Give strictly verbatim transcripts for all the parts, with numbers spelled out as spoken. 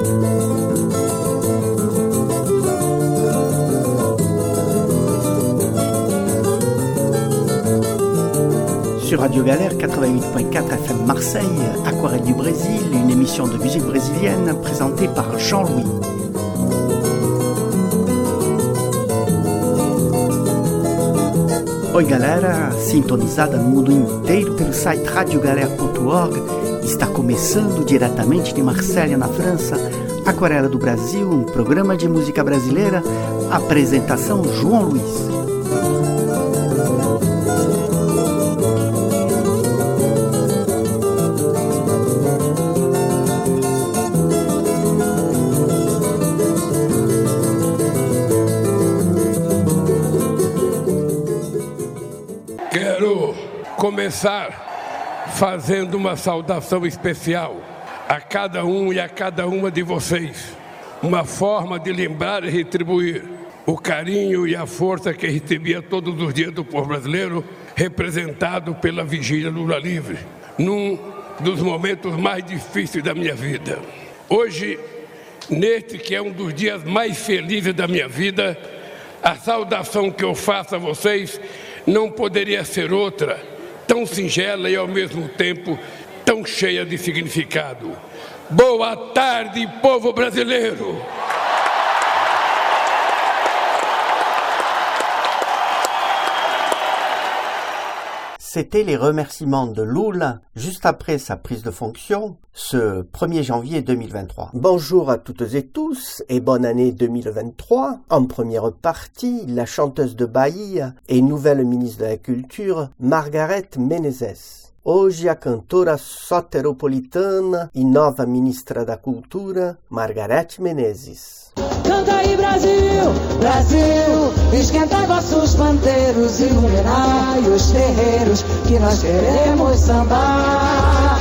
Sur Radio Galère quatre-vingt-huit point quatre F M Marseille, Aquarelle du Brésil, une émission de musique brésilienne présentée par Jean-Louis. Oi galera, sintonizada no mundo inteiro pelo site radio galère ponto org, está começando diretamente de Marsella, na França, Aquarela do Brasil, um programa de música brasileira, apresentação João Luiz. Começar fazendo uma saudação especial a cada um e a cada uma de vocês, uma forma de lembrar e retribuir o carinho e a força que recebia todos os dias do povo brasileiro, representado pela Vigília Lula Livre, num dos momentos mais difíceis da minha vida. Hoje, neste que é um dos dias mais felizes da minha vida, a saudação que eu faço a vocês não poderia ser outra, tão singela e ao mesmo tempo tão cheia de significado. Boa tarde, povo brasileiro! C'était les remerciements de Lula juste après sa prise de fonction, ce premier janvier deux mille vingt-trois. Bonjour à toutes et tous et bonne année deux mille vingt-trois. En première partie, la chanteuse de Bahia et nouvelle ministre de la Culture, Margareth Menezes. Hoje a cantora soteropolitana e nova ministra da Cultura, Margareth Menezes. Canta aí Brasil, Brasil, esquentai vossos pandeiros, iluminai os terreiros, que nós queremos sambar.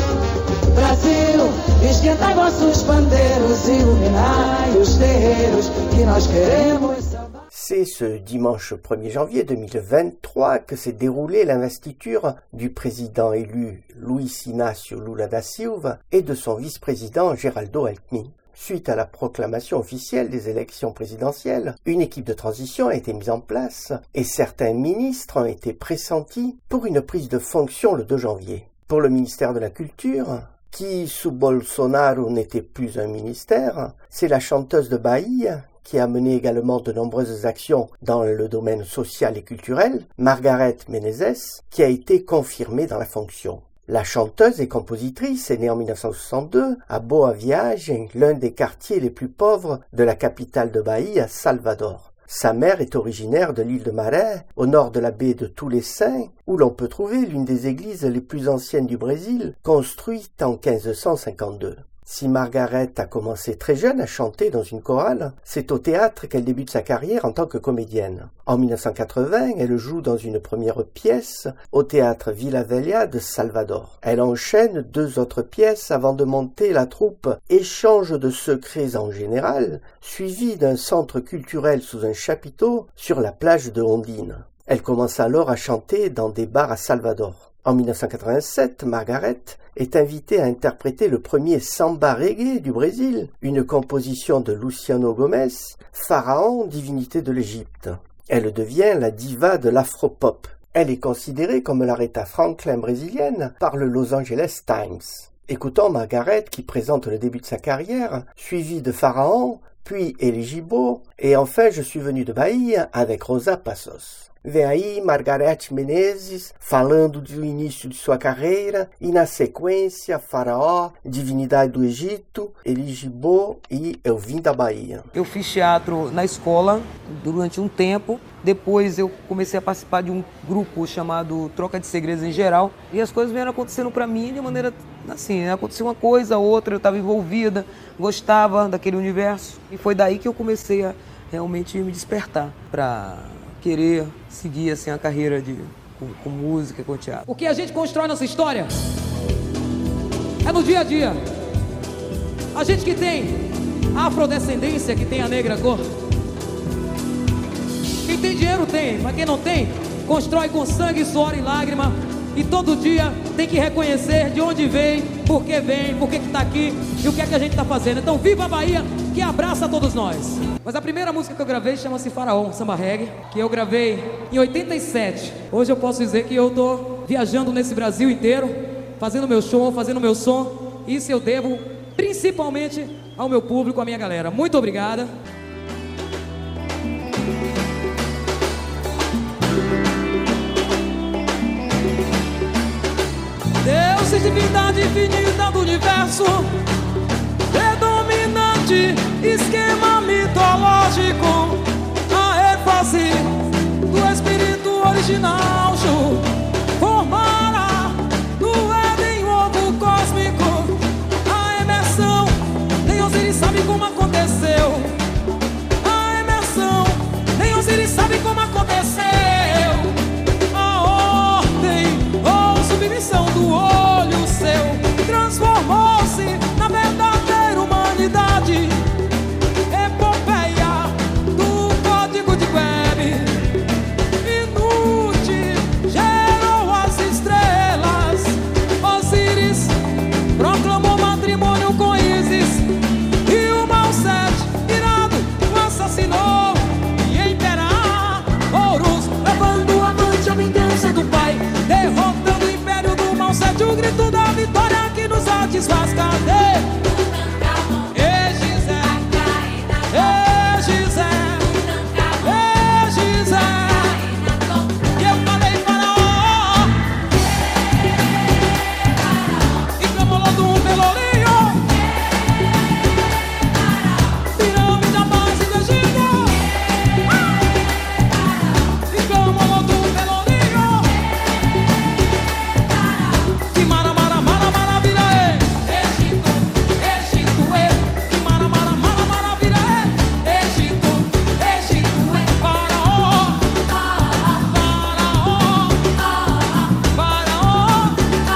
Brasil, esquentai vossos pandeiros, iluminai os terreiros, que nós queremos sambar. C'est ce dimanche premier janvier deux mille vingt-trois que s'est déroulée l'investiture du président élu Luiz Inácio Lula da Silva et de son vice-président Geraldo Alckmin. Suite à la proclamation officielle des élections présidentielles, une équipe de transition a été mise en place et certains ministres ont été pressentis pour une prise de fonction le deux janvier. Pour le ministère de la Culture, qui sous Bolsonaro n'était plus un ministère, c'est la chanteuse de Bahia, qui a mené également de nombreuses actions dans le domaine social et culturel, Margareth Menezes, qui a été confirmée dans la fonction. La chanteuse et compositrice est née en dix-neuf cent soixante-deux à Boa Viagem, l'un des quartiers les plus pauvres de la capitale de Bahia, Salvador. Sa mère est originaire de l'île de Maré, au nord de la baie de Tous les Saints, où l'on peut trouver l'une des églises les plus anciennes du Brésil, construite en quinze cent cinquante-deux. Si Margareth a commencé très jeune à chanter dans une chorale, c'est au théâtre qu'elle débute sa carrière en tant que comédienne. En dix-neuf cent quatre-vingts, elle joue dans une première pièce au théâtre Vila Velha de Salvador. Elle enchaîne deux autres pièces avant de monter la troupe Échange de secrets en général, suivie d'un centre culturel sous un chapiteau sur la plage de Ondine. Elle commence alors à chanter dans des bars à Salvador. En dix-neuf cent quatre-vingt-sept, Margareth est invitée à interpréter le premier samba reggae du Brésil, une composition de Luciano Gomes, pharaon, divinité de l'Égypte. Elle devient la diva de l'afropop. Elle est considérée comme l'Aretha Franklin brésilienne par le Los Angeles Times. Écoutons Margareth qui présente le début de sa carrière, suivie de Pharaon, puis Elegibo, et enfin Je suis venu de Bahia avec Rosa Passos. Vem aí Margareth Menezes falando do início de sua carreira e na sequência Faraó, Divinidade do Egito, Elegibo e Eu Vim da Bahia. Eu fiz teatro na escola durante um tempo, depois eu comecei a participar de um grupo chamado Troca de Segredos em Geral e as coisas vieram acontecendo para mim de maneira assim, aconteceu uma coisa, outra, eu estava envolvida, gostava daquele universo e foi daí que eu comecei a realmente me despertar para querer seguir assim, a carreira de, com, com música, com teatro. O que a gente constrói nossa história é no dia a dia. A gente que tem a afrodescendência, que tem a negra cor. Quem tem dinheiro tem, mas quem não tem, constrói com sangue, suor e lágrima. E todo dia tem que reconhecer de onde veio, por que vem, por que que tá aqui e o que é que a gente tá fazendo. Então viva a Bahia, que abraça a todos nós. Mas a primeira música que eu gravei chama-se Faraó, um samba reggae, que eu gravei em oitenta e sete. Hoje eu posso dizer que eu tô viajando nesse Brasil inteiro, fazendo meu show, fazendo meu som. Isso eu devo principalmente ao meu público, à minha galera. Muito obrigada. Deus e divindade infinita do universo, predominante, esquema mitológico, a ênfase do espírito original, formará no Éden um ovo cósmico, a emersão, nem Osiris sabe como aconteceu, a emersão, nem Osiris sabe como aconteceu, a ordem ou submissão do olho seu transformou-se na verdadeira humanidade, epopeia do código de web, Inútil gerou as estrelas, Osíris proclamou matrimônio com Ísis, e o Malset irado o assassinou, e Imperá Horus levando avante a vingança do pai, derrotando o império do Malset, o grito da vitória que nos satisfaz. Cadê? Egizé, Egizé, Egizé, e eu falei Faraó, e Camolodum Pelourinho, pirâmide à base do Egito, e Camolodum Pelourinho, que mara, mara, mara, maravilha é Egito, Egito é, que mara, mara, mara, maravilha é Egito, Egito é, Faraó, Faraó, Faraó,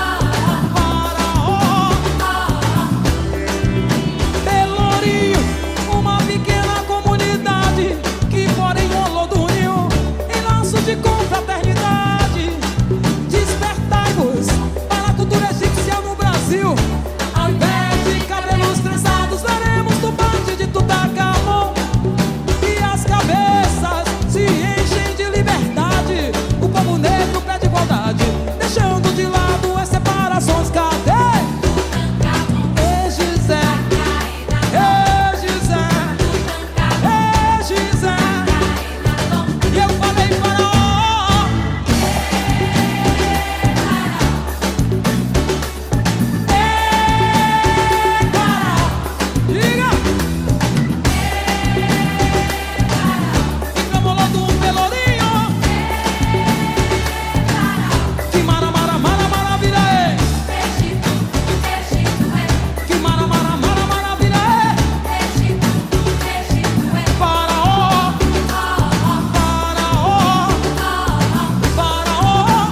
Faraó, Pelourinho, uma pequena comunidade que mora em Olodunho, em laços de confraternidade. Despertai-vos para a cultura egípcia no Brasil. Ao invés de cabelos trançados, veremos turbante de Tutankhamon, e as cabeças se enchem de liberdade. O povo negro pede igualdade, deixando de lado as separações. Cadê? Egizé, Egizé, Egizé, e eu falei Faraó, Ei, Faraó, diga, e Camolodum Pelourinho, que mara, mara, mara, maravilha é, que mara, mara, mara, maravilha é, Faraó, Faraó, Faraó, Faraó.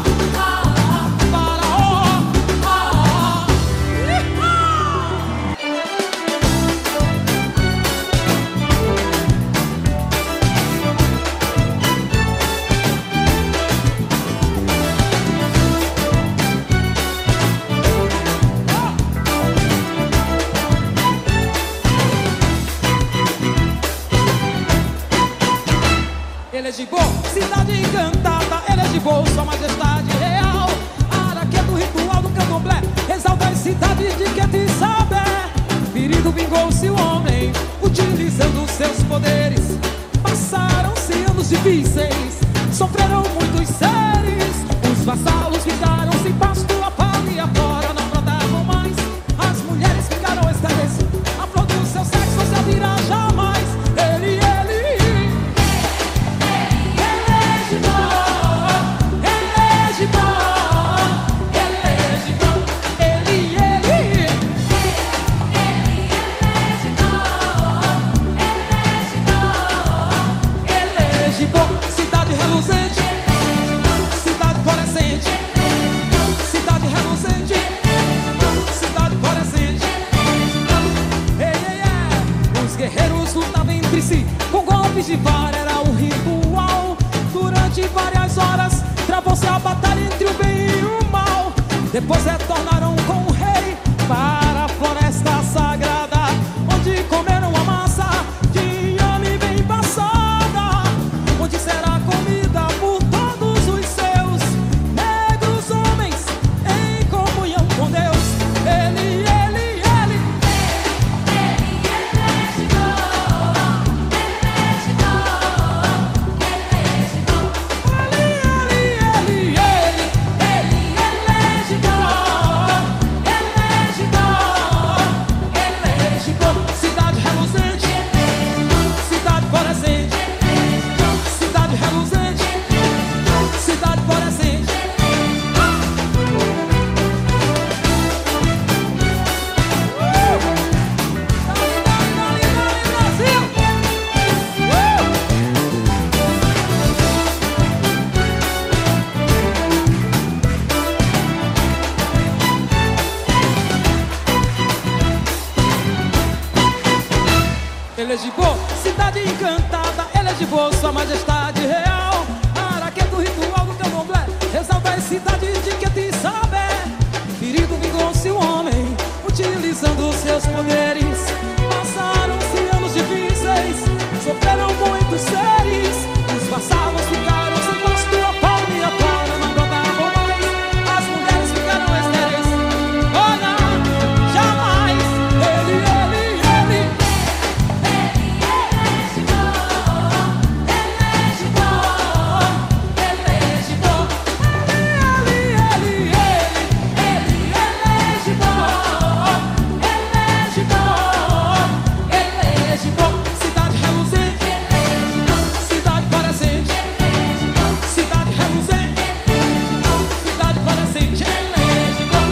Elegibô, cidade encantada, Elegibô, sua majestade real. Araqueto, ritual do candomblé, exalta as cidades de Quetzabé. Ferido vingou-se o homem, utilizando seus poderes. Passaram-se anos difíceis, sofreram muitos seres. Os vassalos ficaram sem pasto, a pau e a fora não plantavam mais. As mulheres ficaram estéreis, a flor do seu sexo não se abrirá jamais. Ele, ele cidade reluzente, cidade florescente, cidade reluzente, cidade florescente. Ei, ei, ei. Os guerreiros lutavam entre si, com golpes de vara era o ritual. Durante várias horas travou-se a batalha entre o bem e o mal. Depois retornaram com o rei para Ele é de boa, cidade encantada. Ele é de boa, sua majestade real. Araqueto, ritual do candomblé, exalta as cidades de Quetzabé. Ferido vingou-se o homem, utilizando seus poderes. Passaram-se anos difíceis, sofreram muitos seres. Os vassalos ficaram sem pasto, a palma e a palma não brotavam mais. As mulheres ficaram estéreis. Olha, jamais. Ele, ele, ele. Ele é de boa, ele é de boa, ele é de boa. Ele, ele, ele. Ele, ele é de boa, ele é de boa, ele é de boa. Cidade reluzente, cidade parecente. Cidade reluzente, cidade parecente. Ele é de boa.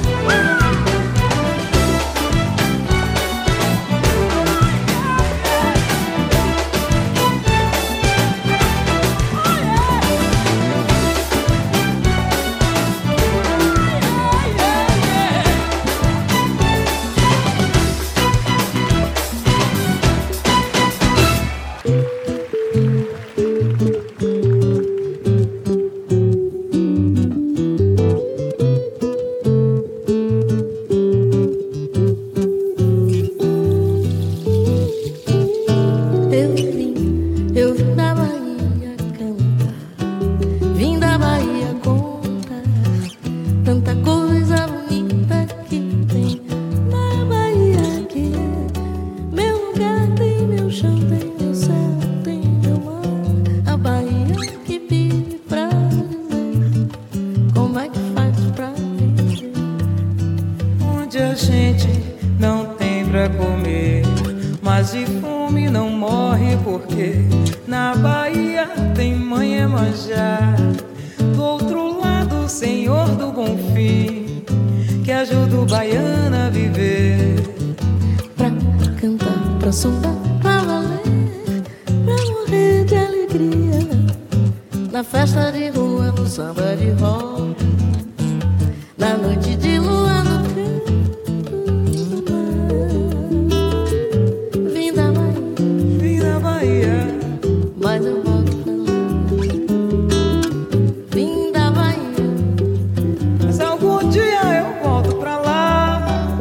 Eu vim, eu vim da Bahia cantar, vim da Bahia contar tanta coisa bonita que tem na Bahia, que é meu lugar, tem meu chão, tem meu céu, tem meu mar. A Bahia que pede pra dizer como é que faz pra viver. Onde a gente não tem pra comer, mas de fome não morre, porque na Bahia tem mãe Iemanjá. Do outro lado, o Senhor do Bom Fim, que ajuda o baiano a viver. Pra cantar, pra sombar, pra valer, pra morrer de alegria. Na festa de rua, no samba de roda, na noite de lua, no canto do mar. Vim da Bahia, Vim da Bahia, mas eu volto pra lá. Vim da Bahia, mas algum dia eu volto pra lá.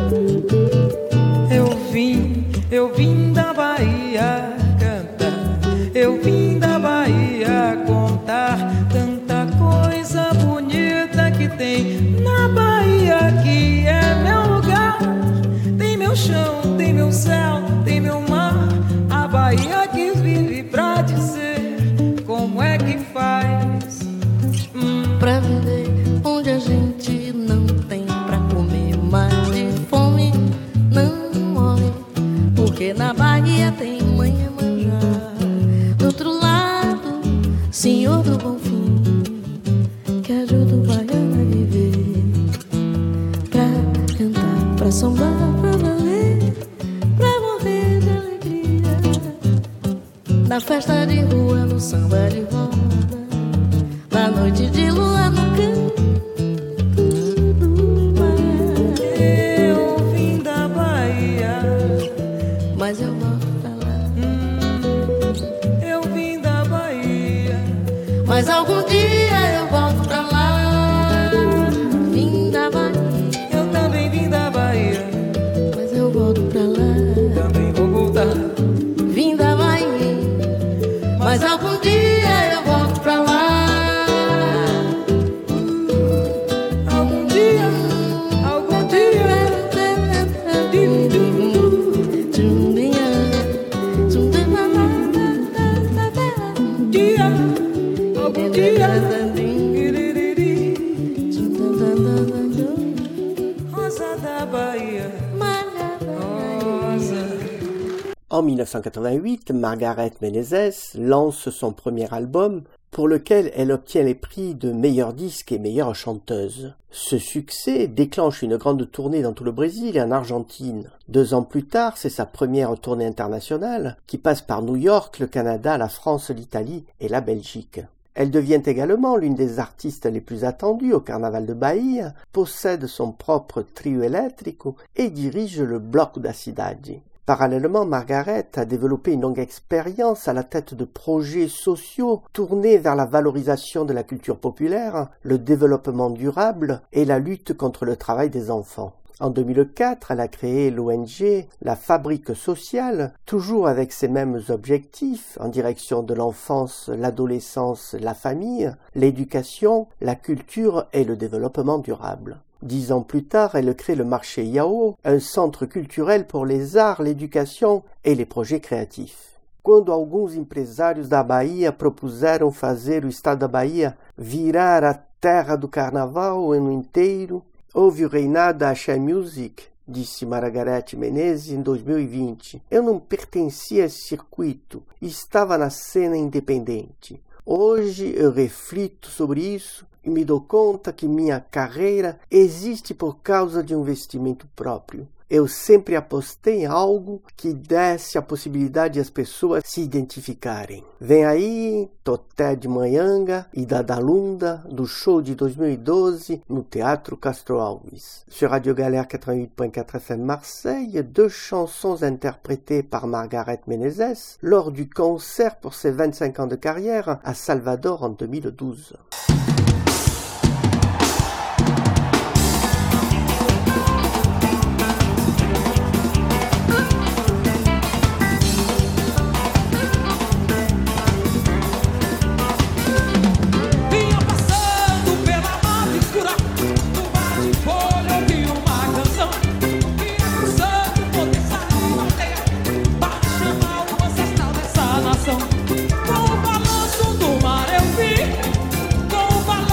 Eu vim, eu vim da Bahia cantar, eu vim da Bahia contar tanta coisa bonita que tem na Bahia, que é meu lugar. Tem meu chão, tem meu céu, tem meu mar. A Bahia que vive pra dizer como é que faz. Hum. pra viver onde a gente não tem pra comer, mas de fome não morre, porque na Bahia tem mãe Iemanjá. Do outro lado, Senhor do Bom Fim, que ajuda o baiano a viver. Pra cantar, pra sombar, pra valer, pra morrer de alegria. Na festa de rua, no samba de roda, na noite de lua, no canto do mar. Eu vim da Bahia, Mas eu volto pra lá. hum, eu vim da Bahia. Mas algum dia eu volto pra lá. Vim da Bahia, Eu também vim da Bahia, mas eu volto pra lá. também vou voltar. Vim da Bahia, mas algum dia eu volto pra lá. Algum dia, algum dia, dia, algum dia. Rosa da Bahia, rosa. En mille neuf cent quatre-vingt-huit, Margaret Menezes lance son premier album pour lequel elle obtient les prix de meilleur disque et meilleure chanteuse. Ce succès déclenche une grande tournée dans tout le Brésil et en Argentine. Deux ans plus tard, c'est sa première tournée internationale qui passe par New York, le Canada, la France, l'Italie et la Belgique. Elle devient également l'une des artistes les plus attendues au Carnaval de Bahia, possède son propre trio elétrico et dirige le Bloc da Cidade. Parallèlement, Margaret a développé une longue expérience à la tête de projets sociaux tournés vers la valorisation de la culture populaire, le développement durable et la lutte contre le travail des enfants. En deux mille quatre, elle a créé l'O N G La Fabrique Sociale, toujours avec ces mêmes objectifs, en direction de l'enfance, l'adolescence, la famille, l'éducation, la culture et le développement durable. Dix ans plus tard, elle crée le Marché Yao, un centre culturel pour les arts, l'éducation et les projets créatifs. Quando alguns empresários da Bahia propuseram fazer o estado da Bahia virar a terra do carnaval o ano inteiro, houve o reinado da Axé Music, disse Margareth Menezes em dois mil e vinte. Eu não pertencia a esse circuito, estava na cena independente. Hoje eu reflito sobre isso e me dou conta que minha carreira existe por causa de um investimento próprio. Eu sempre apostei em algo que desse a possibilidade de as pessoas se identificarem. Vem aí Toté de Manhanga e Dadalunda, do show de dois mil e doze no Théâtre Castro Alves. Sur Radio Galère quatre-vingt-huit point quatre F M Marseille, deux chansons interprétées par Margaret Menezes lors du concert pour ses vingt-cinq ans de carrière à Salvador en deux mille douze. Com o balanço do mar eu vi, com o balanço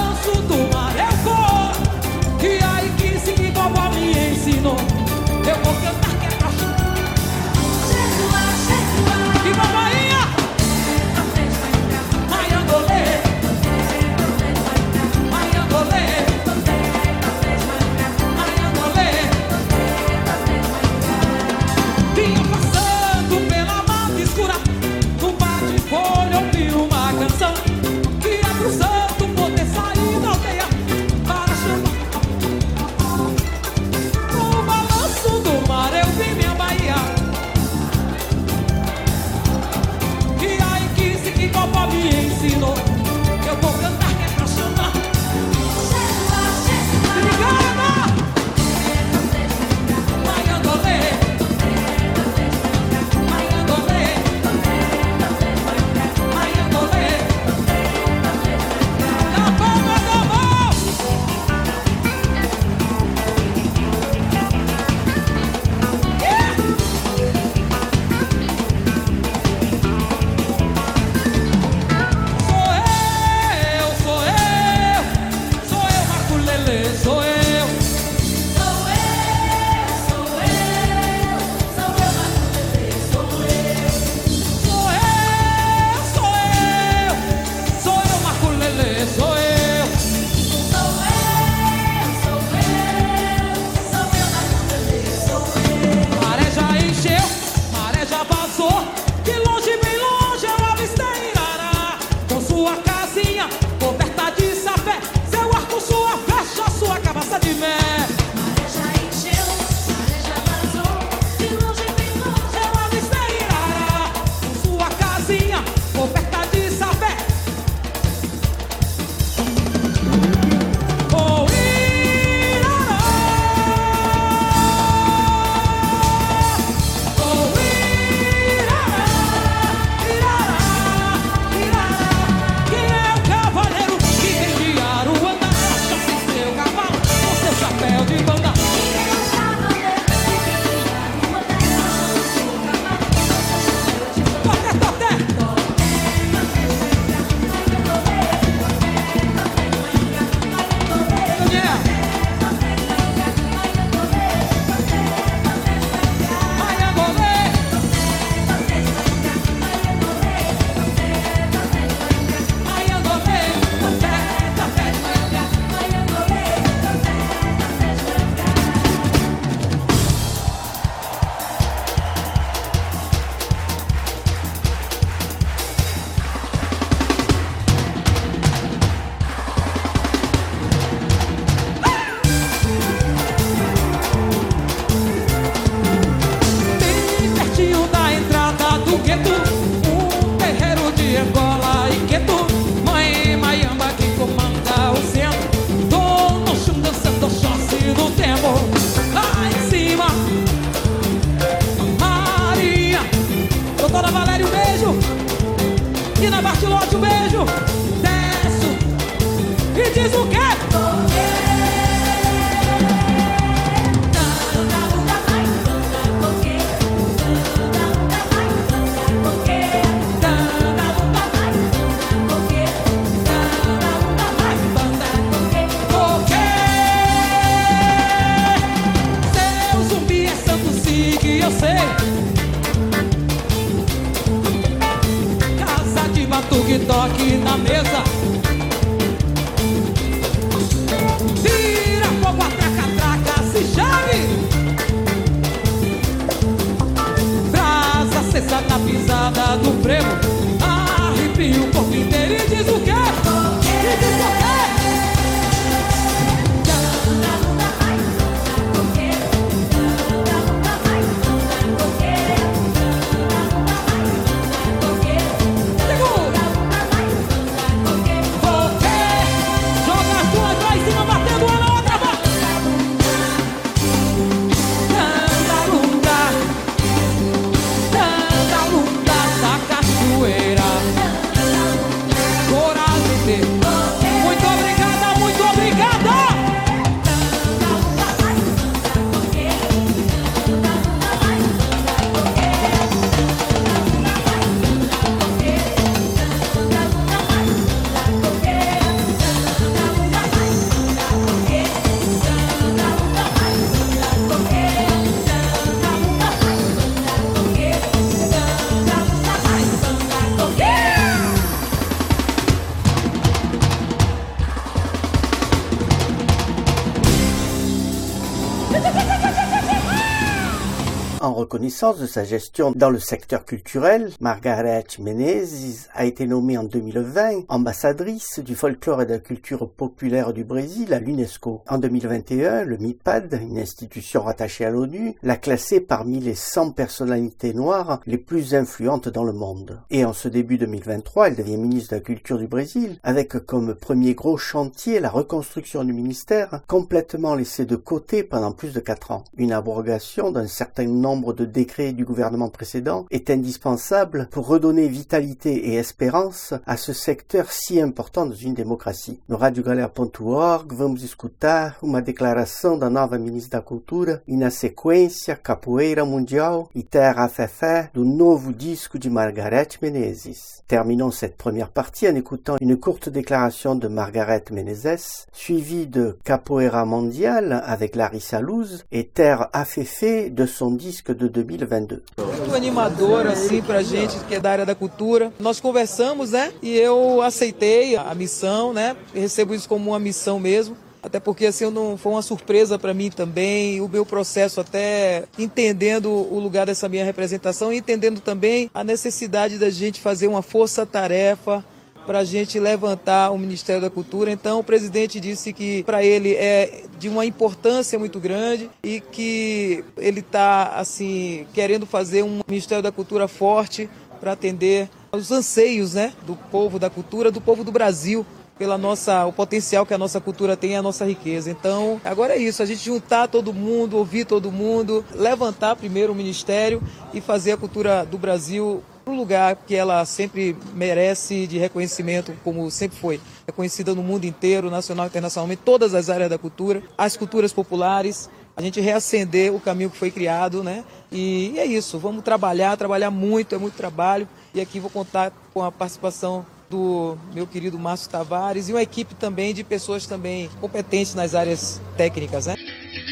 reconnaissance de sa gestion dans le secteur culturel, Margareth Menezes a été nommée en deux mille vingt ambassadrice du folklore et de la culture populaire du Brésil à l'UNESCO. En deux mille vingt et un, le MIPAD, une institution rattachée à l'ONU, l'a classée parmi les cent personnalités noires les plus influentes dans le monde. Et en ce début deux mille vingt-trois, elle devient ministre de la Culture du Brésil, avec comme premier gros chantier la reconstruction du ministère, complètement laissé de côté pendant plus de quatre ans. Une abrogation d'un certain nombre de décrets du gouvernement précédent est indispensable pour redonner vitalité et espérance à ce secteur si important dans une démocratie. No radio galera ponto org vamos escutar uma declaração da nova ministra da Cultura e, na sequência, Capoeira Mundial e Terra Fefé do novo disco de Margareth Menezes. Terminons cette première partie en écoutant une courte déclaration de Margareth Menezes, suivie de Capoeira Mundial avec Larissa Luz et Terra Fefé de son disque de deux mille vingt-deux. Muito animador assim pra gente que é da área da cultura. Nós conversamos, né? E eu aceitei a missão, né? Eu recebo isso como uma missão mesmo. Até porque assim não foi uma surpresa para mim também, o meu processo até entendendo o lugar dessa minha representação e entendendo também a necessidade da gente fazer uma força-tarefa para a gente levantar o Ministério da Cultura. Então o presidente disse que para ele é de uma importância muito grande e que ele está assim querendo fazer um Ministério da Cultura forte para atender aos anseios, né, do povo da cultura, do povo do Brasil, pela nossa, o potencial que a nossa cultura tem e a nossa riqueza. Então, agora é isso, a gente juntar todo mundo, ouvir todo mundo, levantar primeiro o Ministério e fazer a cultura do Brasil para o lugar que ela sempre merece de reconhecimento, como sempre foi. Reconhecida no mundo inteiro, nacional e internacionalmente, todas as áreas da cultura, as culturas populares, a gente reacender o caminho que foi criado, né? E é isso, vamos trabalhar, trabalhar muito, é muito trabalho. E aqui vou contar com a participação do meu querido Márcio Tavares e uma equipe também de pessoas também competentes nas áreas técnicas, né?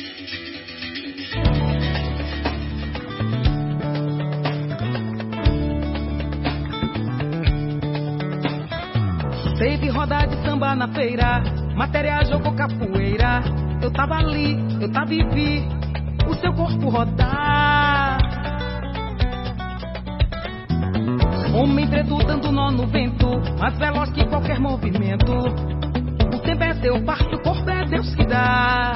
Teve roda de samba na feira, matéria jogou capoeira. Eu tava ali, eu tava e vi o seu corpo rodar. Homem preto dando nó no vento, mais veloz que qualquer movimento. O tempo é seu, parte o corpo é Deus que dá.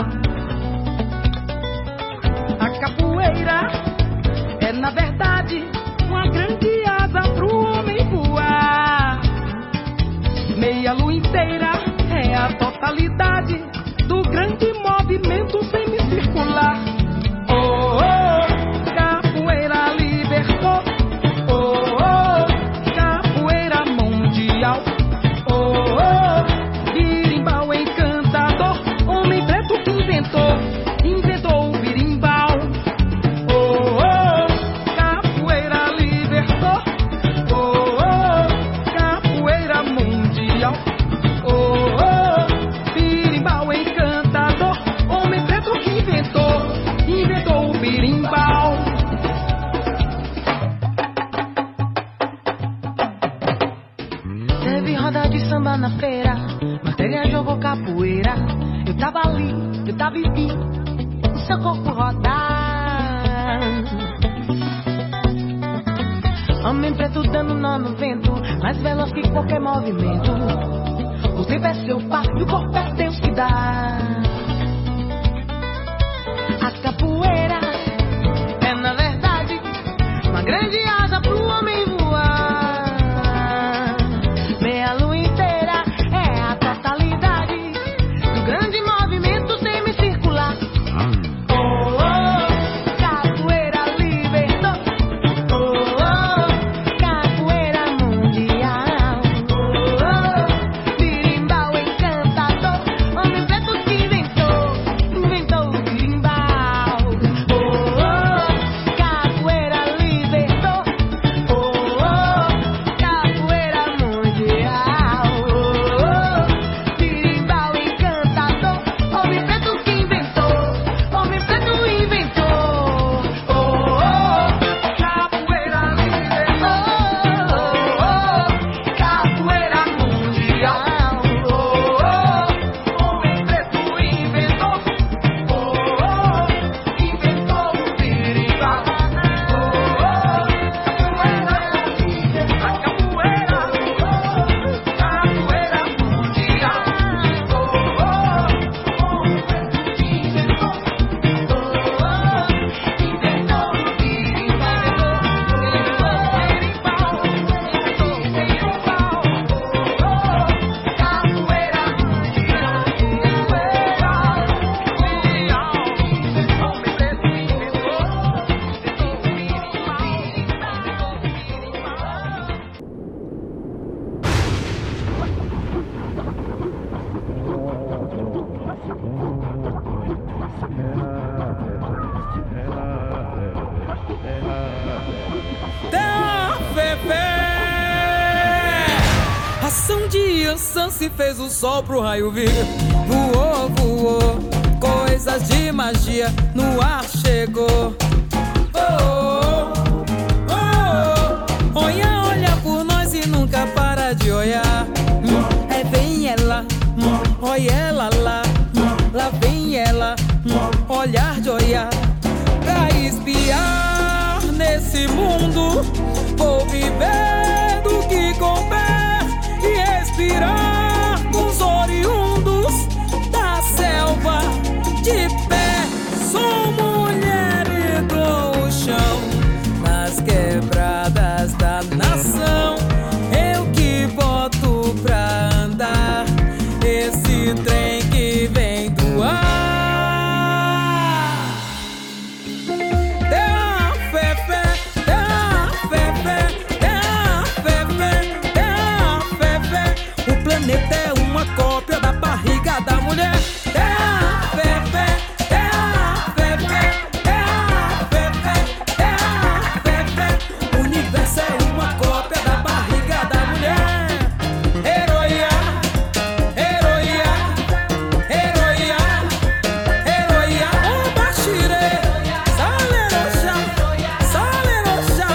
A capoeira é na verdade uma grande asa pro homem voar. Meia lua inteira é a totalidade do grande movimento semicircular. Oh, oh, capoeira libertou. Oh, oh, capoeira mundial. Oh, oh, birimbau encantador. Homem preto que inventou, inventou o birimbau. Oh, oh, capoeira libertou. Oh, oh, capoeira mundial. Oh, oh, birimbau encantador. Homem preto que inventou, inventou o birimbau. Teve roda de samba na feira, matéria jogou capoeira. Eu tava ali, eu tava e vi o seu corpo rodar. Homem preto dando nó no vento, mais veloz que qualquer movimento. O tempo é seu par e o corpo é Deus que dá. A capoeira é na verdade uma grande asa pro homem voar. Meia lua inteira é a totalidade do grande movimento semicircular. Oh, oh, capoeira libertou. Oh, oh, capoeira mundial. Oh, oh, birimbau encantador. Homem preto que inventou, inventou o birimbau. Oh, oh, capoeira libertou. Ação de Ansan se fez o sol pro raio vir. Voou, voou, coisas de magia no ar chegou. Oh, oh, oh, oh. Olha, olha por nós e nunca para de olhar. Hum, é vem ela, hum, olha ela lá. Hum, lá vem ela, hum, olhar de olhar. Pra espiar nesse mundo, vou viver do que couber e respirar com os oriundos da selva. De pé, sou mulher e dou o chão nas quebradas da nação. Eu que boto pra andar esse trem que vem do ar. O planeta é uma cópia da barriga da mulher. Terra, fé, fé, terra, fé, fé, terra, fé, fé, terra, fé, fé. O universo é uma cópia da barriga da mulher. Heroia, heroia, heroia, heroia. O Bashire, Saleroxa, Saleroxa.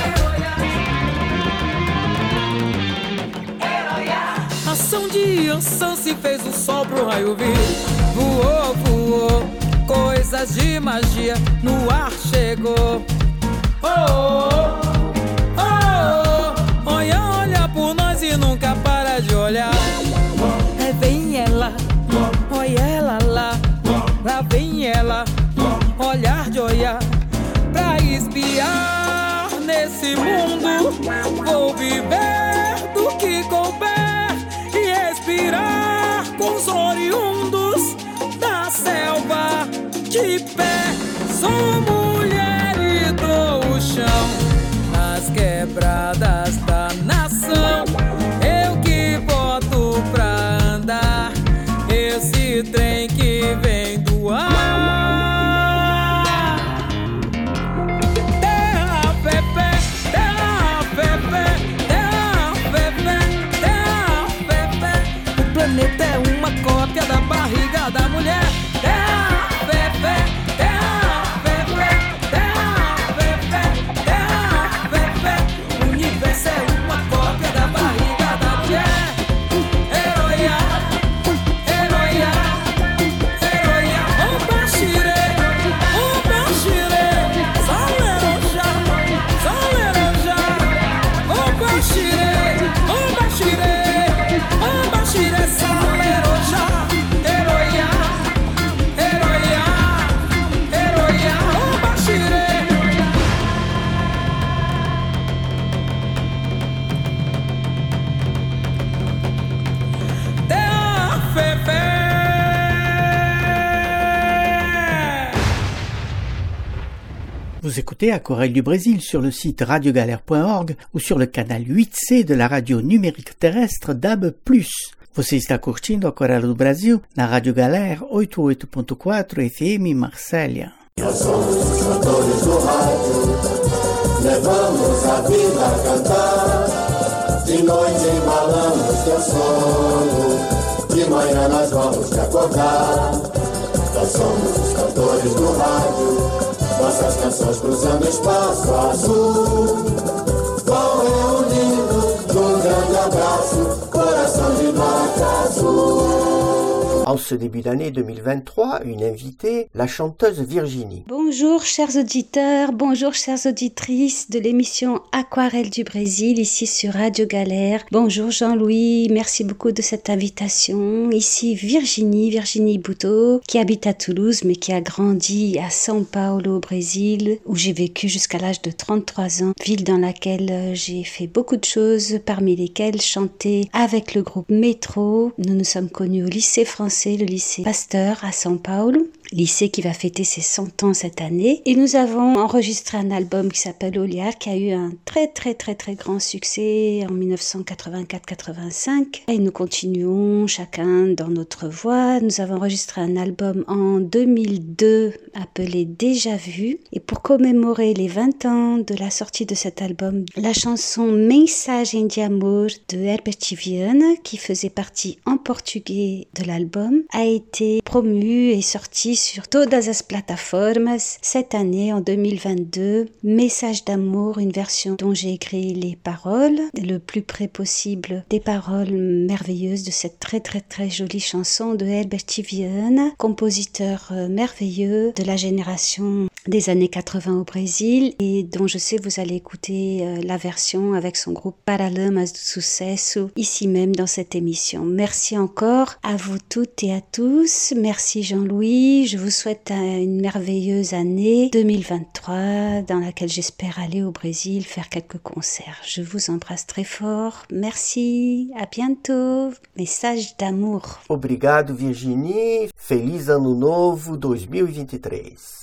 Ação de Ansan se fez o sol pro raio vir. Voou, voou, coisas de magia no ar chegou. Oh, oh, oh, oh. Olha, olha por nós e nunca para de olhar. É vem ela, olha ela lá. Lá vem ela, olhar de olhar. Pra espiar nesse mundo, vou viver do que couber e respirar com os oriundos da selva. De pé, sou mulher e dou o chão nas quebradas da nação. Eu que boto pra andar esse trem que vem do ar. Terra, fé, fé, terra, fé, fé, terra, fé, fé, terra, fé, fé. O planeta é uma cópia da barriga da mulher. Terra, fé, fé, terra, fé, fé, terra, fé, fé, terra, fé, fé. O universo é uma cópia da barriga da mulher. Heroia, heroia, heroia. O Bashire, o Bashire, Saleroxa, Saleroxa. O Bashire, o Bashire, o Bashire, Saleroxa. Heroia, heroia, heroia. O Bashire. Terra, fé, fé. Vous écoutez Aquarelle du Brésil sur le site radio galère point org ou sur le canal huit C de la radio numérique terrestre D A B plus. Você está curtindo Aquarela do Brasil na Rádio Galera oitenta e oito ponto quatro F M Marsella. Nós somos os cantores do rádio, levamos a vida a cantar. De noite embalamos teu sono, de manhã nós vamos te acordar. Nós somos os cantores do rádio, nossas canções cruzando espaço azul. Vão reunindo num grande abraço, coração de nota azul. En ce début d'année deux mille vingt-trois, une invitée, la chanteuse Virginie. Bonjour chers auditeurs, bonjour chères auditrices de l'émission Aquarelle du Brésil, ici sur Radio Galère. Bonjour Jean-Louis, merci beaucoup de cette invitation. Ici Virginie, Virginie Bouteau, qui habite à Toulouse mais qui a grandi à São Paulo au Brésil, où j'ai vécu jusqu'à l'âge de trente-trois ans, ville dans laquelle j'ai fait beaucoup de choses, parmi lesquelles chanter avec le groupe Métro. Nous nous sommes connus au lycée français, le lycée Pasteur à São Paulo. lycée qui va fêter ses cent ans cette année. Et nous avons enregistré un album qui s'appelle Oliar, qui a eu un très très très très grand succès en dix-neuf cent quatre-vingt-quatre quatre-vingt-cinq. Et nous continuons chacun dans notre voie. Nous avons enregistré un album en deux mille deux appelé Déjà Vu. Et pour commémorer les vingt ans de la sortie de cet album, la chanson Mensagem de Amor de Herbert Viana, qui faisait partie en portugais de l'album, a été promue et sortie sur todas as plataformas cette année en deux mille vingt-deux. Message d'amour, une version dont j'ai écrit les paroles, le plus près possible des paroles merveilleuses de cette très très très jolie chanson de Herbert Viana, compositeur merveilleux de la génération des années quatre-vingts au Brésil et dont je sais vous allez écouter euh, la version avec son groupe Paralamas do Sucesso ici même dans cette émission. Merci encore à vous toutes et à tous. Merci Jean-Louis. Je vous souhaite une merveilleuse année deux mille vingt-trois dans laquelle j'espère aller au Brésil faire quelques concerts. Je vous embrasse très fort. Merci. À bientôt. Message d'amour. Obrigado, Virginie. Feliz Ano Novo dois mil e vinte e três.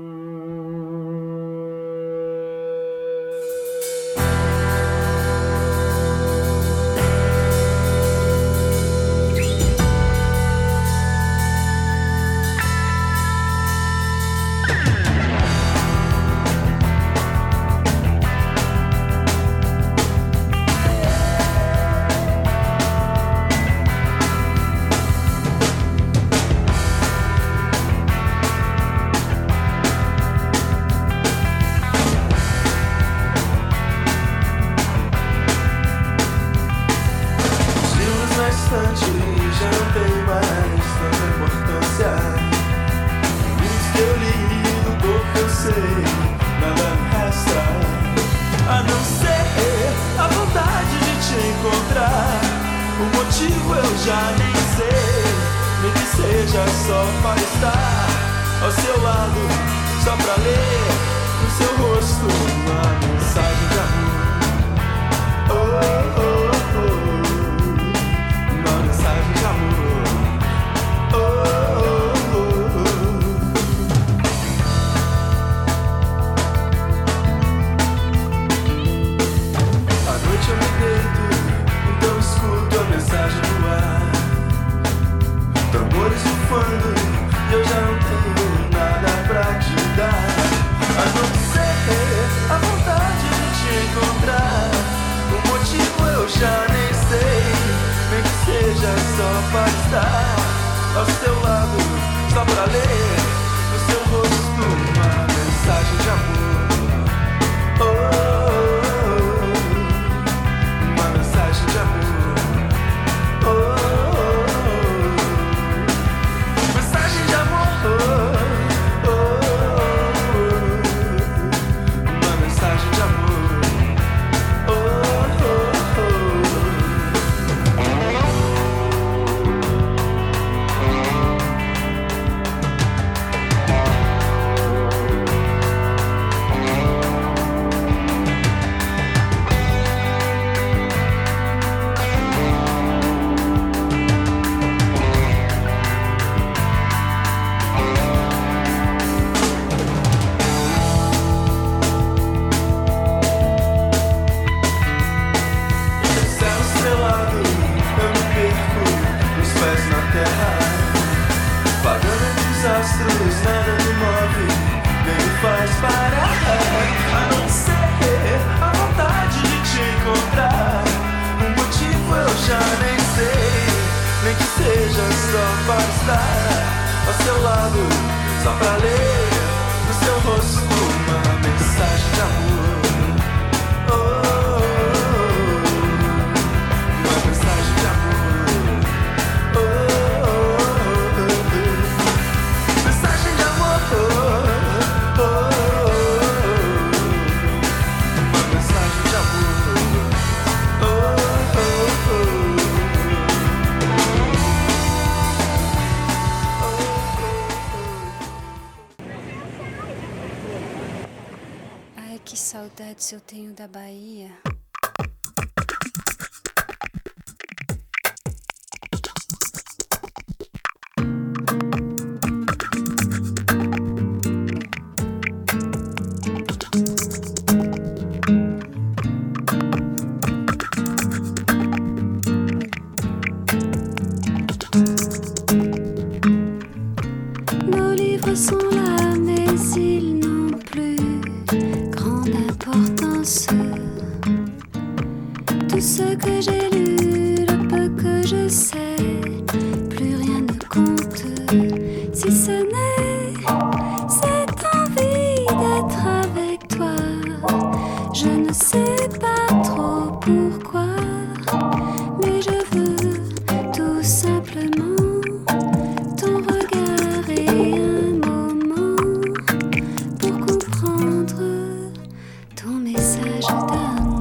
Que saudades eu tenho da Bahia. Tout ce que j'ai lu, le peu que je sais, plus rien ne compte, si ce n'est cette envie d'être avec toi. Je ne sais pas trop pourquoi, mais je veux tout simplement ton regard et un moment pour comprendre ton message d'amour.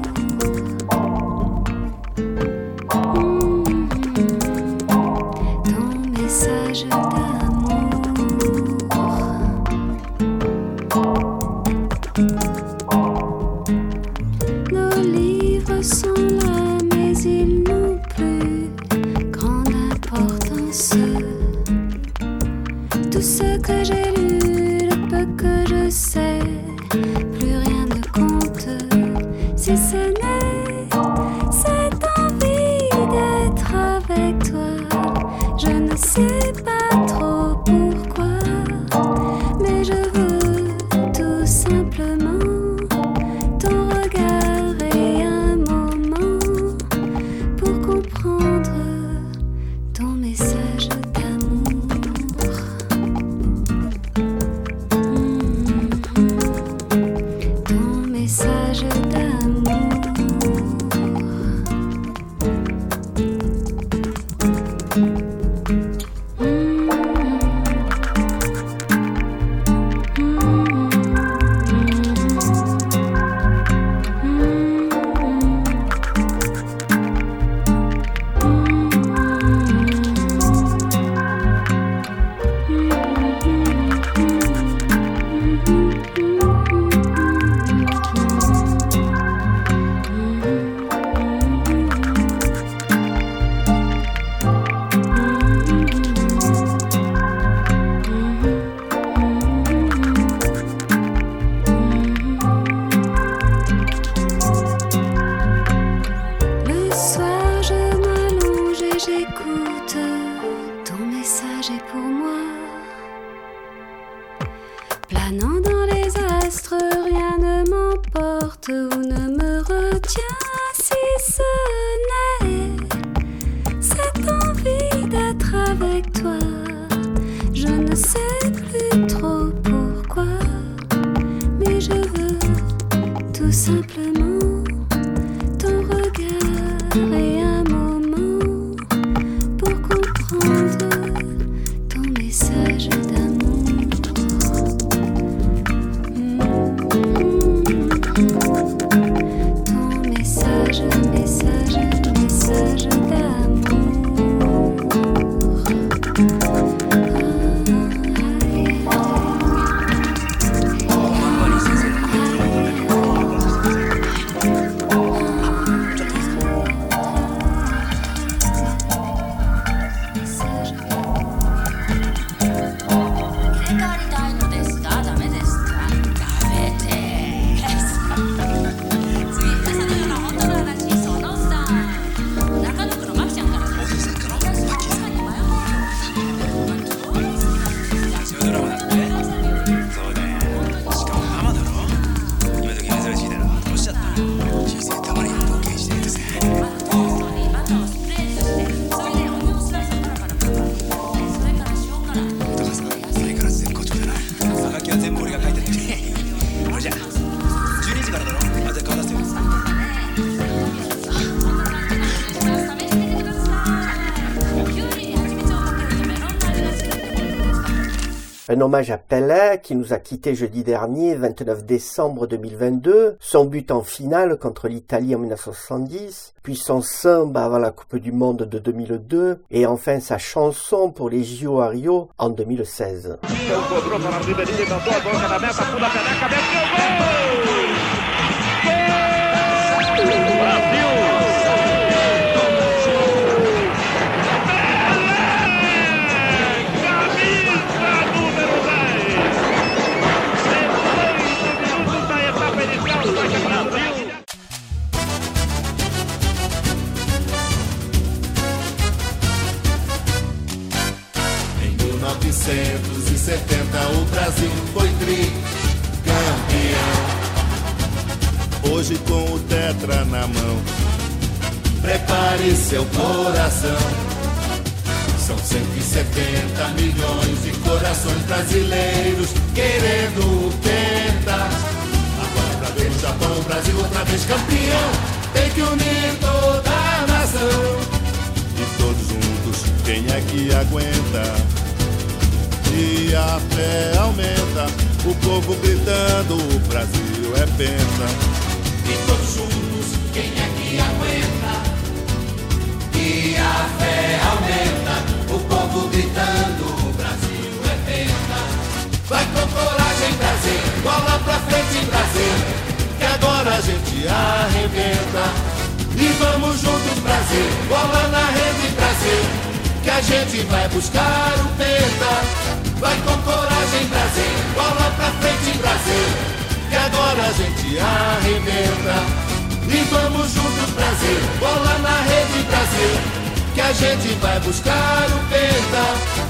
Un hommage à Pelé qui nous a quittés jeudi dernier, vingt-neuf décembre deux mille vingt-deux, son but en finale contre l'Italie en mille neuf cent soixante-dix, puis son samba avant la Coupe du Monde de deux mille deux, et enfin sa chanson pour les J O à Rio en deux mille seize. mil novecentos e setenta o Brasil foi tricampeão. Hoje com o tetra na mão, prepare seu coração. São cento e setenta milhões de corações brasileiros querendo o penta. Agora pra ver o Japão, o Brasil outra vez campeão. Tem que unir toda a nação. E todos juntos, quem é que aguenta? E a fé aumenta, o povo gritando, o Brasil é penta. E todos juntos, quem é que aguenta? E a fé aumenta, o povo gritando, o Brasil é penta. Vai com coragem Brasil, bola pra frente Brasil, que agora a gente arrebenta. E vamos juntos Brasil, bola na rede Brasil, que a gente vai buscar o penta. Vai com coragem Brasil, bola pra frente Brasil, que agora a gente arrebenta. E vamos juntos Brasil, bola na rede Brasil, que a gente vai buscar o penta.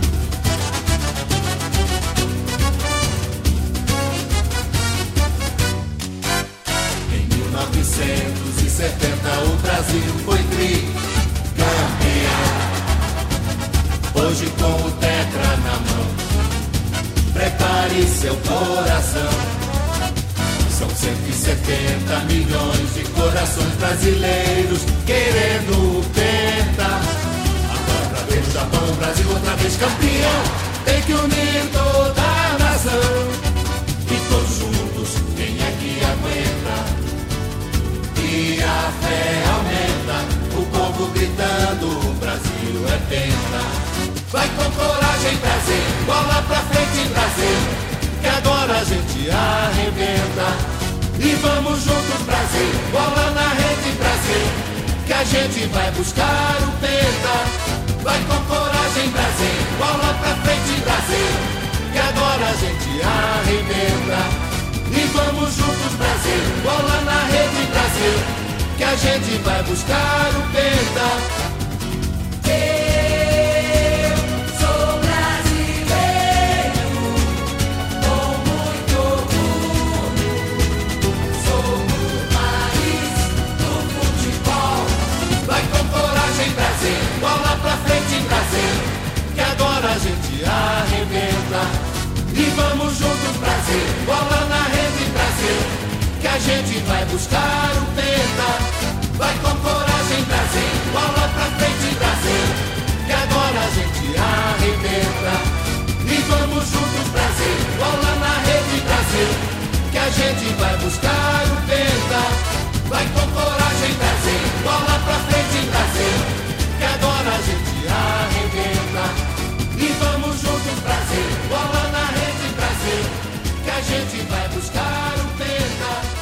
Em mil novecentos e setenta o Brasil foi tricampeão. Hoje com o tetra na mão, prepare seu coração. São cento e setenta milhões de corações brasileiros querendo o penta. Agora pra ver o Japão, o Brasil outra vez campeão. Tem que unir toda a nação. E todos juntos, quem é que aguenta? E a fé aumenta, o povo gritando, o Brasil é penta. Vai com coragem Brasil, bola pra frente Brasil, que agora a gente arrebenta. E vamos juntos Brasil, bola na rede Brasil, que a gente vai buscar o penta. Vai com coragem Brasil, bola pra frente Brasil, que agora a gente arrebenta. E vamos juntos Brasil, bola na rede Brasil, que a gente vai buscar o penta. Bola pra frente Brasil, que agora a gente arrebenta. E vamos juntos Brasil, bola na rede Brasil, que a gente vai buscar o penta. Vai com coragem Brasil, bola pra frente Brasil, que agora a gente arrebenta. E vamos juntos Brasil, bola na rede Brasil, que a gente vai buscar o penta. Vai com coragem Brasil, bola pra frente Brasil, que agora a gente arrebenta. E vamos juntos Brasil, bola na rede Brasil, que a gente vai buscar o penta.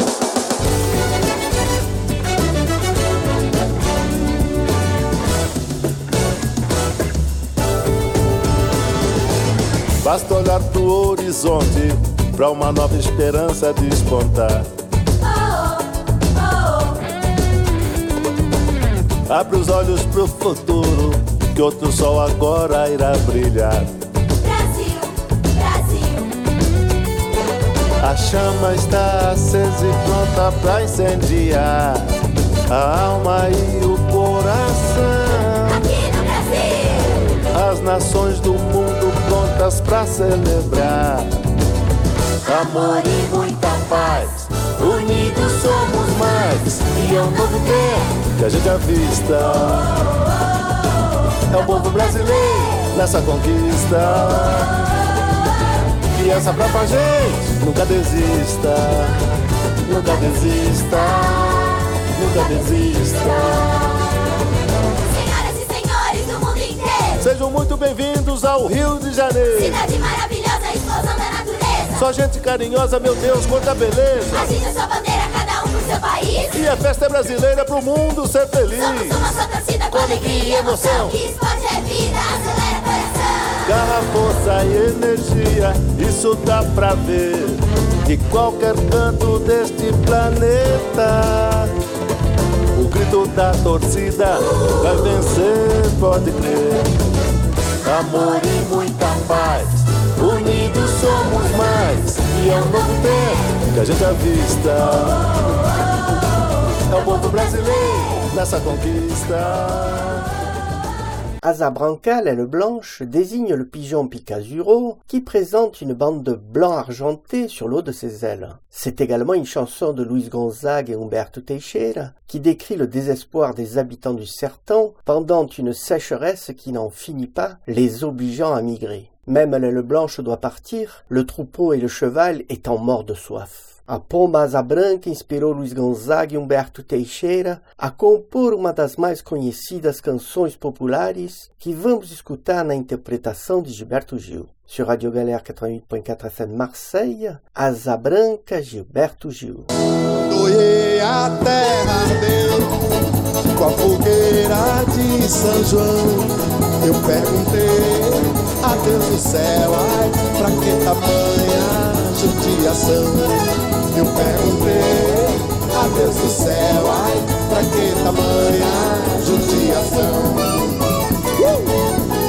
Basta olhar pro horizonte, pra uma nova esperança despontar. Abre os olhos pro futuro, que outro sol agora irá brilhar. Brasil, Brasil. A chama está acesa e pronta pra incendiar a alma e o coração. Aqui no Brasil. As nações do mundo prontas pra celebrar amor e muita paz. Unidos somos mais, e é um novo tempo que a gente avista. É o povo brasileiro nessa conquista. E essa própria gente nunca desista. Nunca desista. Nunca desista. Senhoras e senhores do mundo inteiro, sejam muito bem-vindos ao Rio de Janeiro. cidade maravilhosa, explosão da natureza. Só gente carinhosa, meu Deus, quanta beleza. Agita sua bandeira, cada um pro seu país. E a festa é brasileira pro mundo ser feliz. Somos uma só torcida com alegria e emoção. Que esporte é vida, acelera coração. Garra, força e energia, isso dá pra ver de qualquer canto deste planeta. O grito da torcida vai vencer, pode crer. Amor e muita paz, unidos somos mais. E é um novo tempo que a gente avista. É o povo brasileiro nessa conquista. Asa branca, l'aile blanche, désigne le pigeon picasuro qui présente une bande blanc argenté sur l'eau de ses ailes. C'est également une chanson de Luis Gonzaga et Humberto Teixeira qui décrit le désespoir des habitants du sertão pendant une sécheresse qui n'en finit pas, les obligeant à migrer. Même l'aile blanche doit partir, le troupeau et le cheval étant morts de soif. A pomba asa branca inspirou Luis Gonzaga e Humberto Teixeira a compor uma das mais conhecidas canções populares que vamos escutar na interpretação de Gilberto Gil. Sur Radio Galère quatre-vingt-huit point quatre F M Marseille, Asa Branca, Gilberto Gil. Doei a terra ardeu com a fogueira de São João. Eu perguntei a Deus do céu, ai, pra que tamanha judiação? Eu perguntei a Deus do céu, ai, pra que tamanha judiação? Uh!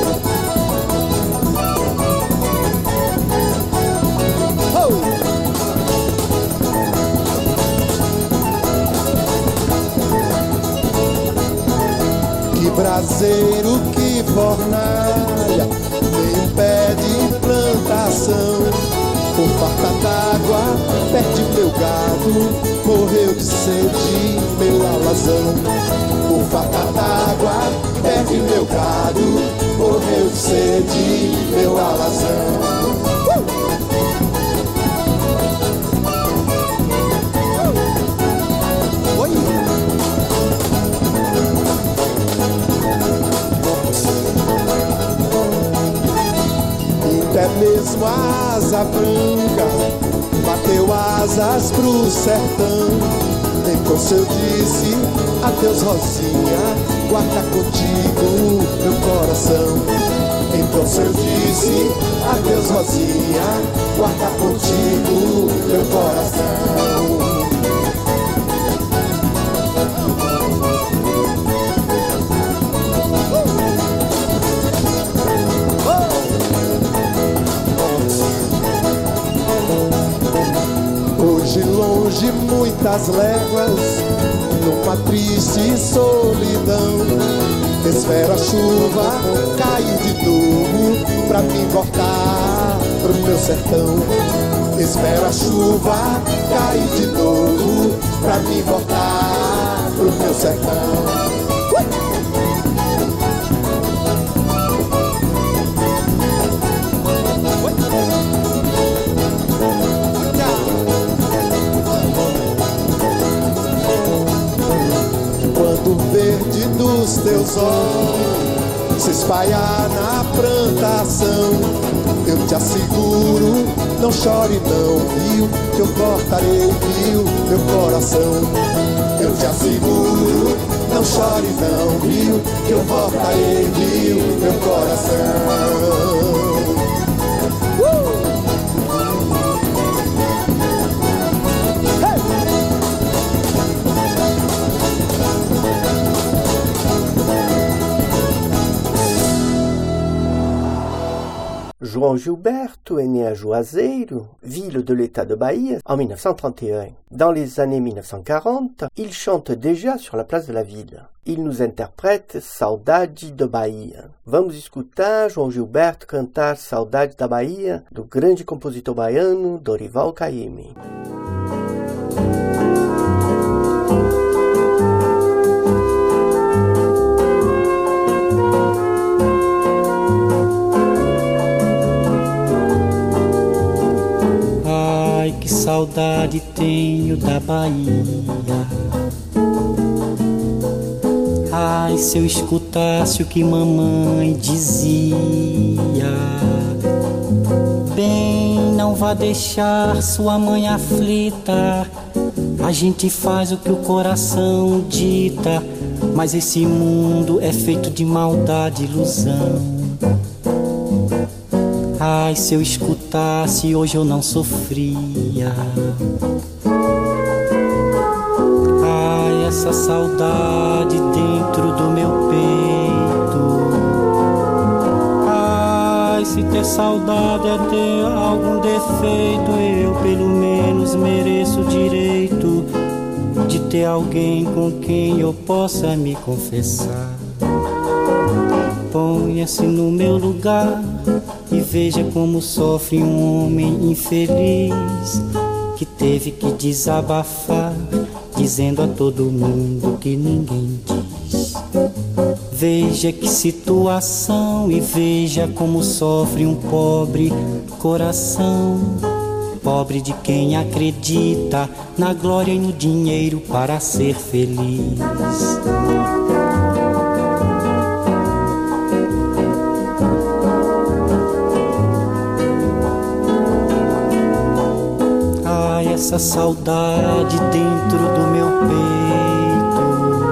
Que braseiro, que fornalha, nem um pé de plantação. Por farta d'água, perde meu gado, morreu de sede meu alazão. Por farta d'água, perde meu gado, morreu de sede meu alazão. Até mesmo a asa branca bateu asas pro sertão. Então se eu disse adeus Rosinha, guarda contigo meu coração. Então se eu disse adeus Rosinha, guarda contigo meu coração. Hoje longe muitas léguas, numa triste solidão, espero a chuva cair de novo pra me voltar pro meu sertão. Espero a chuva cair de novo pra me voltar pro meu sertão. Quando o verde dos teus olhos se espalhar na plantação, eu te asseguro, não chore não, viu, que eu cortarei, viu, meu coração. Eu te asseguro, não chore não, viu, que eu cortarei, viu, meu coração. João Gilberto est né à Juazeiro, ville de l'État de Bahia, en mille neuf cent trente et un. Dans les années mille neuf cent quarante, il chante déjà sur la place de la ville. Il nous interprète Saudade da Bahia. Vamos escutar João Gilberto cantar Saudade da Bahia, do grande compositor baiano Dorival Caymmi. Que saudade tenho da Bahia. Ai, se eu escutasse o que mamãe dizia. Bem, não vá deixar sua mãe aflita. A gente faz o que o coração dita, mas esse mundo é feito de maldade e ilusão. Ai, se eu escutasse, hoje eu não sofria. Ai, essa saudade dentro do meu peito. Ai, se ter saudade é ter algum defeito, eu pelo menos mereço o direito de ter alguém com quem eu possa me confessar. Ponha-se no meu lugar e veja como sofre um homem infeliz que teve que desabafar, dizendo a todo mundo que ninguém diz. Veja que situação e veja como sofre um pobre coração, pobre de quem acredita na glória e no dinheiro para ser feliz. Ai, essa saudade dentro do meu peito.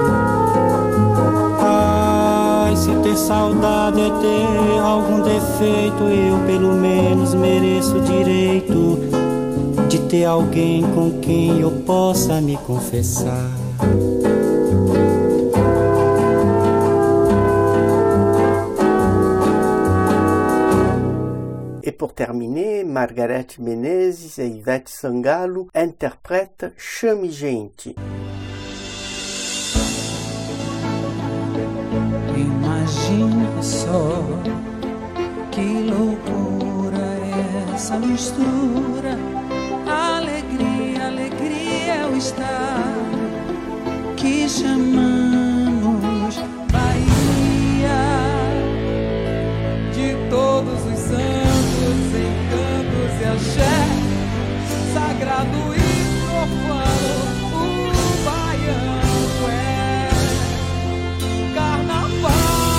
Ai, se ter saudade é ter algum defeito, eu pelo menos mereço o direito de ter alguém com quem eu possa me confessar. Et pour terminer, Margareth Menezes et Ivete Sangalo interprètent Chame Gente. Imagina só que loucura é essa mistura. Alegria, alegria é o estado que chamamos Bahia. De todos os santos, encantos e axé, sagrado e profano, o baiano é carnaval.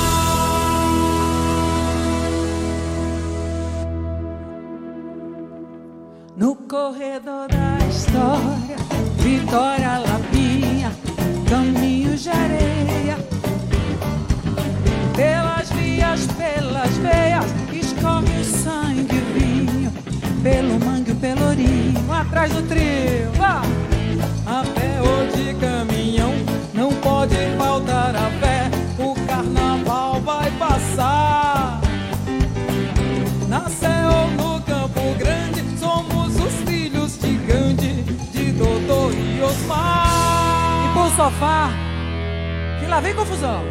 No corredor da história, Vitória, Lapinha, caminhos de areia, pelas vias, pelas veias, escorre o sangue vinho, pelo mangue, pelo pelourinho, atrás do trio, vá! A pé ou de caminhão, não pode faltar a fé, o carnaval vai passar. Nasceu no Campo Grande, somos os filhos de Gandhi, de Dodô e Osmar. E por sofá, que lá vem confusão.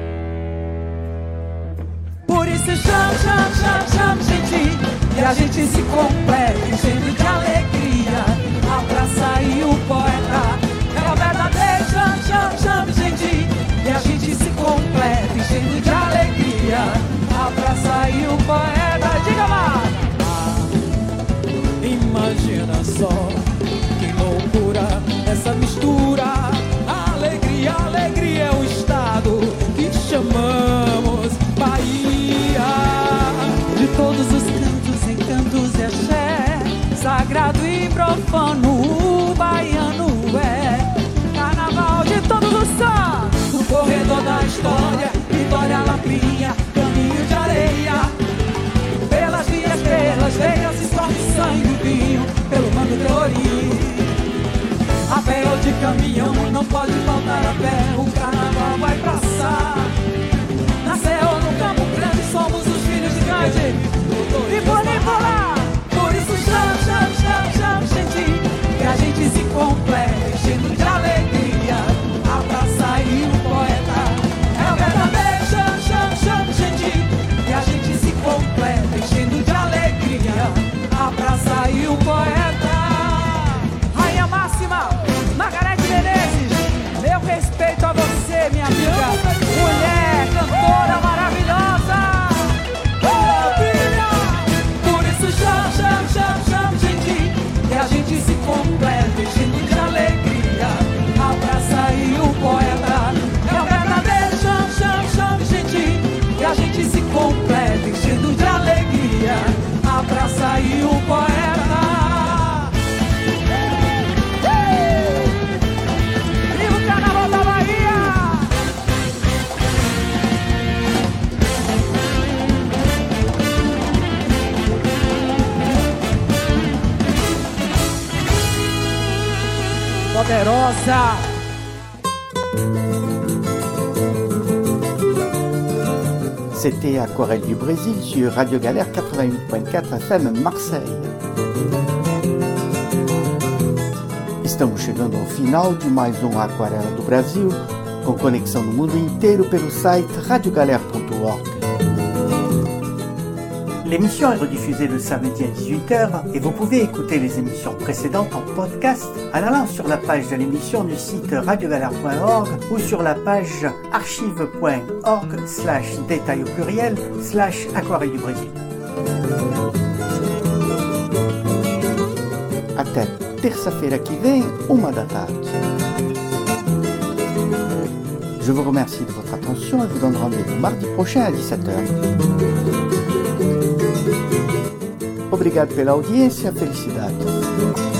Por isso chama, chama, chama, chama, gente, e a gente se completa, enchendo de alegria. Abraça aí o poeta, é o verdadeiro chama, chama, chama, gente, e a gente se completa, enchendo de alegria. Abraça aí o poeta, diga mais. Ah, imagina só, que loucura essa mistura. Alegria, alegria é o estado que chamamos Bahia. De todos os cantos, encantos e axé, sagrado e profano, o baiano é carnaval de todos os santos. No corredor da história, Vitória, Lapinha, caminho de areia, pelas vias, pelas veias, escorre sangue e vinho, pelo mango teoria. A pé ou de caminhão, não pode faltar a pé, o carnaval vai passar. Nasceu no Campo Grande, somos os filhos de Gandhi, e por aí por lá. Por isso chama, chama, chama, chama, gente, que a gente se completa, enchendo de alegria. Abraça aí o poeta, é o verdadeiro chama, chama, chama, gente, que a gente se completa, enchendo de alegria. Abraça aí o poeta. Rainha máxima, Margareth Menezes, meu respeito a você, minha amiga, mulher, cantora maravilhosa. Oh, filha! Por isso chama, chama, chama, chama, gente, que a gente se completa, enchendo de alegria. Abraça aí o poeta, é o verdadeiro chama, chama, chama, gente, que a gente se completa, enchendo de alegria. Abraça aí o poeta. Poderosa. C'était Aquarelle du Brésil sur Radio Galère quatre-vingt-huit point quatre F M Marseille. Estamos chegando ao final de mais um Aquarela do Brasil, com conexão no mundo inteiro pelo site radio galère ponto org. L'émission est rediffusée le samedi à dix-huit heures et vous pouvez écouter les émissions précédentes en podcast en allant sur la page de l'émission du site radio galère point org ou sur la page archive point org slash détail au pluriel slash aquarelle du Brésil. Até terça-feira que vem, uma da tarde. Je vous remercie de votre attention et vous donne rendez-vous mardi prochain à dix-sept heures. Obrigado pela audiência, felicidade.